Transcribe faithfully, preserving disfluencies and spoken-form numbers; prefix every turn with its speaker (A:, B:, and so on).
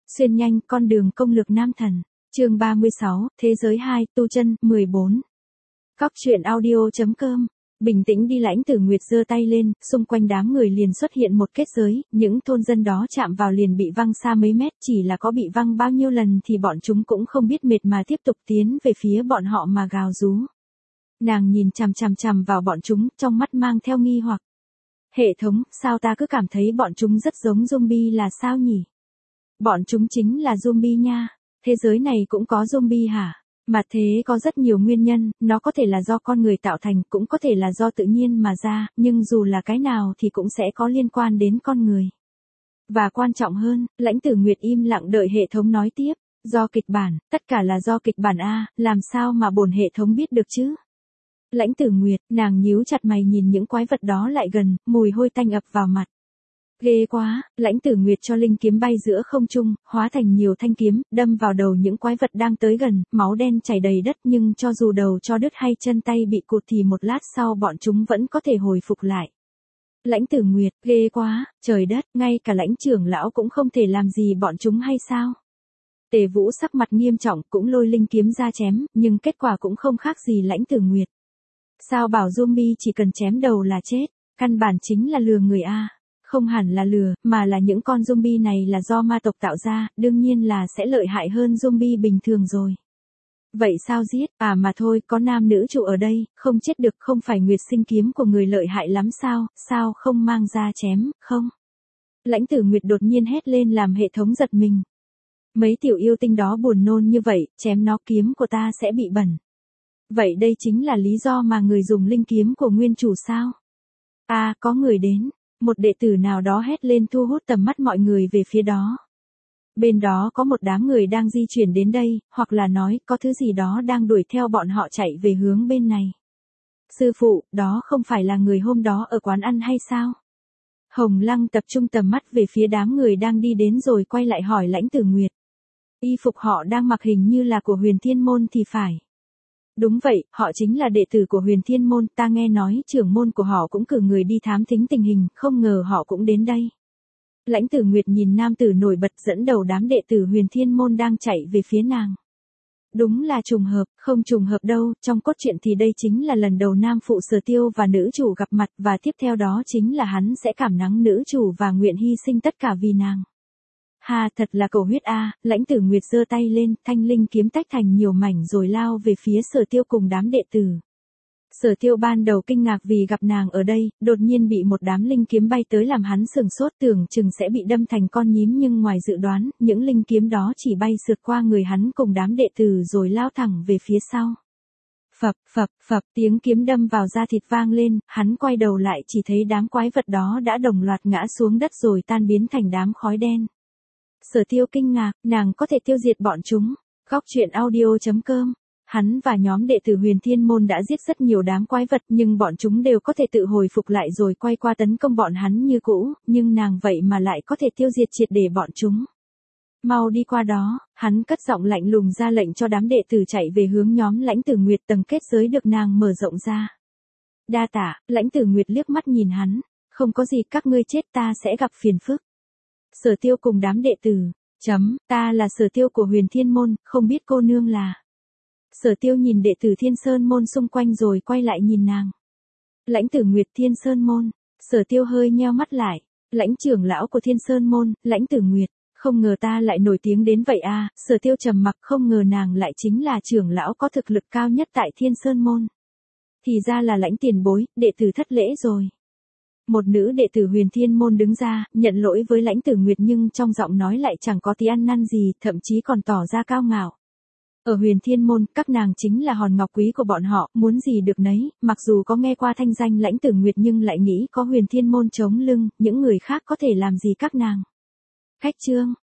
A: Xuyên nhanh con đường công lược nam thần. Chương ba mươi sáu, Thế giới hai, tu chân, mười bốn. Cóc truyện audio chấm com. Bình tĩnh đi. Lãnh Tử Nguyệt giơ tay lên, xung quanh đám người liền xuất hiện một kết giới, những thôn dân đó chạm vào liền bị văng xa mấy mét, chỉ là có bị văng bao nhiêu lần thì bọn chúng cũng không biết mệt mà tiếp tục tiến về phía bọn họ mà gào rú. Nàng nhìn chằm chằm chằm vào bọn chúng, trong mắt mang theo nghi hoặc. Hệ thống, sao ta cứ cảm thấy bọn chúng rất giống zombie là sao nhỉ? Bọn chúng chính là zombie nha. Thế giới này cũng có zombie hả? Mà thế có rất nhiều nguyên nhân, nó có thể là do con người tạo thành, cũng có thể là do tự nhiên mà ra, nhưng dù là cái nào thì cũng sẽ có liên quan đến con người. Và quan trọng hơn, Lãnh Tử Nguyệt im lặng đợi hệ thống nói tiếp, do kịch bản, tất cả là do kịch bản a, làm sao mà bổn hệ thống biết được chứ? Lãnh Tử Nguyệt, nàng nhíu chặt mày nhìn những quái vật đó lại gần, mùi hôi tanh ập vào mặt. Ghê quá, Lãnh Tử Nguyệt cho linh kiếm bay giữa không trung, hóa thành nhiều thanh kiếm, đâm vào đầu những quái vật đang tới gần, máu đen chảy đầy đất, nhưng cho dù đầu cho đứt hay chân tay bị cụt thì một lát sau bọn chúng vẫn có thể hồi phục lại. Lãnh Tử Nguyệt, ghê quá, trời đất, ngay cả Lãnh trưởng lão cũng không thể làm gì bọn chúng hay sao? Tề Vũ sắc mặt nghiêm trọng cũng lôi linh kiếm ra chém, nhưng kết quả cũng không khác gì Lãnh Tử Nguyệt. Sao bảo zombie chỉ cần chém đầu là chết, căn bản chính là lừa người a. Không hẳn là lừa, mà là những con zombie này là do ma tộc tạo ra, đương nhiên là sẽ lợi hại hơn zombie bình thường rồi. Vậy sao giết, à mà thôi, có nam nữ chủ ở đây, không chết được, không phải Nguyệt Sinh kiếm của người lợi hại lắm sao, sao không mang ra chém, không? Lãnh Tử Nguyệt đột nhiên hét lên làm hệ thống giật mình. Mấy tiểu yêu tinh đó buồn nôn như vậy, chém nó kiếm của ta sẽ bị bẩn. Vậy đây chính là lý do mà người dùng linh kiếm của nguyên chủ sao? À, có người đến. Một đệ tử nào đó hét lên thu hút tầm mắt mọi người về phía đó. Bên đó có một đám người đang di chuyển đến đây, hoặc là nói có thứ gì đó đang đuổi theo bọn họ chạy về hướng bên này. Sư phụ, đó không phải là người hôm đó ở quán ăn hay sao? Hồng Lăng tập trung tầm mắt về phía đám người đang đi đến rồi quay lại hỏi Lãnh Tử Nguyệt. Y phục họ đang mặc hình như là của Huyền Thiên Môn thì phải. Đúng vậy, họ chính là đệ tử của Huyền Thiên Môn, ta nghe nói trưởng môn của họ cũng cử người đi thám thính tình hình, không ngờ họ cũng đến đây. Lãnh Tử Nguyệt nhìn nam tử nổi bật dẫn đầu đám đệ tử Huyền Thiên Môn đang chạy về phía nàng. Đúng là trùng hợp, không trùng hợp đâu, trong cốt truyện thì đây chính là lần đầu nam phụ Sở Tiêu và nữ chủ gặp mặt, và tiếp theo đó chính là hắn sẽ cảm nắng nữ chủ và nguyện hy sinh tất cả vì nàng. Ha, thật là cầu huyết a. Lãnh Tử Nguyệt giơ tay lên, thanh linh kiếm tách thành nhiều mảnh rồi lao về phía Sở Tiêu cùng đám đệ tử. Sở Tiêu ban đầu kinh ngạc vì gặp nàng ở đây, đột nhiên bị một đám linh kiếm bay tới làm hắn sừng sốt, tưởng chừng sẽ bị đâm thành con nhím, nhưng ngoài dự đoán, những linh kiếm đó chỉ bay sượt qua người hắn cùng đám đệ tử rồi lao thẳng về phía sau. Phập, phập, phập, tiếng kiếm đâm vào da thịt vang lên, hắn quay đầu lại chỉ thấy đám quái vật đó đã đồng loạt ngã xuống đất rồi tan biến thành đám khói đen. Sở Tiêu kinh ngạc, nàng có thể tiêu diệt bọn chúng. Cóc truyện audio chấm com. Hắn và nhóm đệ tử Huyền Thiên Môn đã giết rất nhiều đám quái vật, nhưng bọn chúng đều có thể tự hồi phục lại rồi quay qua tấn công bọn hắn như cũ, nhưng nàng vậy mà lại có thể tiêu diệt triệt để bọn chúng. Mau đi qua đó, hắn cất giọng lạnh lùng ra lệnh cho đám đệ tử chạy về hướng nhóm Lãnh Tử Nguyệt, tầng kết giới được nàng mở rộng ra. Đa tạ, Lãnh Tử Nguyệt liếc mắt nhìn hắn, không có gì, các ngươi chết ta sẽ gặp phiền phức. Sở Tiêu cùng đám đệ tử, chấm, ta là Sở Tiêu của Huyền Thiên Môn, không biết cô nương là. Sở Tiêu nhìn đệ tử Thiên Sơn Môn xung quanh rồi quay lại nhìn nàng. Lãnh Tử Nguyệt, Thiên Sơn Môn. Sở Tiêu hơi nheo mắt lại. Lãnh trưởng lão của Thiên Sơn Môn, Lãnh Tử Nguyệt. Không ngờ ta lại nổi tiếng đến vậy à. Sở Tiêu trầm mặc, không ngờ nàng lại chính là trưởng lão có thực lực cao nhất tại Thiên Sơn Môn. Thì ra là Lãnh tiền bối, đệ tử thất lễ rồi. Một nữ đệ tử Huyền Thiên Môn đứng ra, nhận lỗi với Lãnh Tử Nguyệt, nhưng trong giọng nói lại chẳng có tí ăn năn gì, thậm chí còn tỏ ra cao ngạo. Ở Huyền Thiên Môn, các nàng chính là hòn ngọc quý của bọn họ, muốn gì được nấy, mặc dù có nghe qua thanh danh Lãnh Tử Nguyệt nhưng lại nghĩ có Huyền Thiên Môn chống lưng, những người khác có thể làm gì các nàng. Khách trương,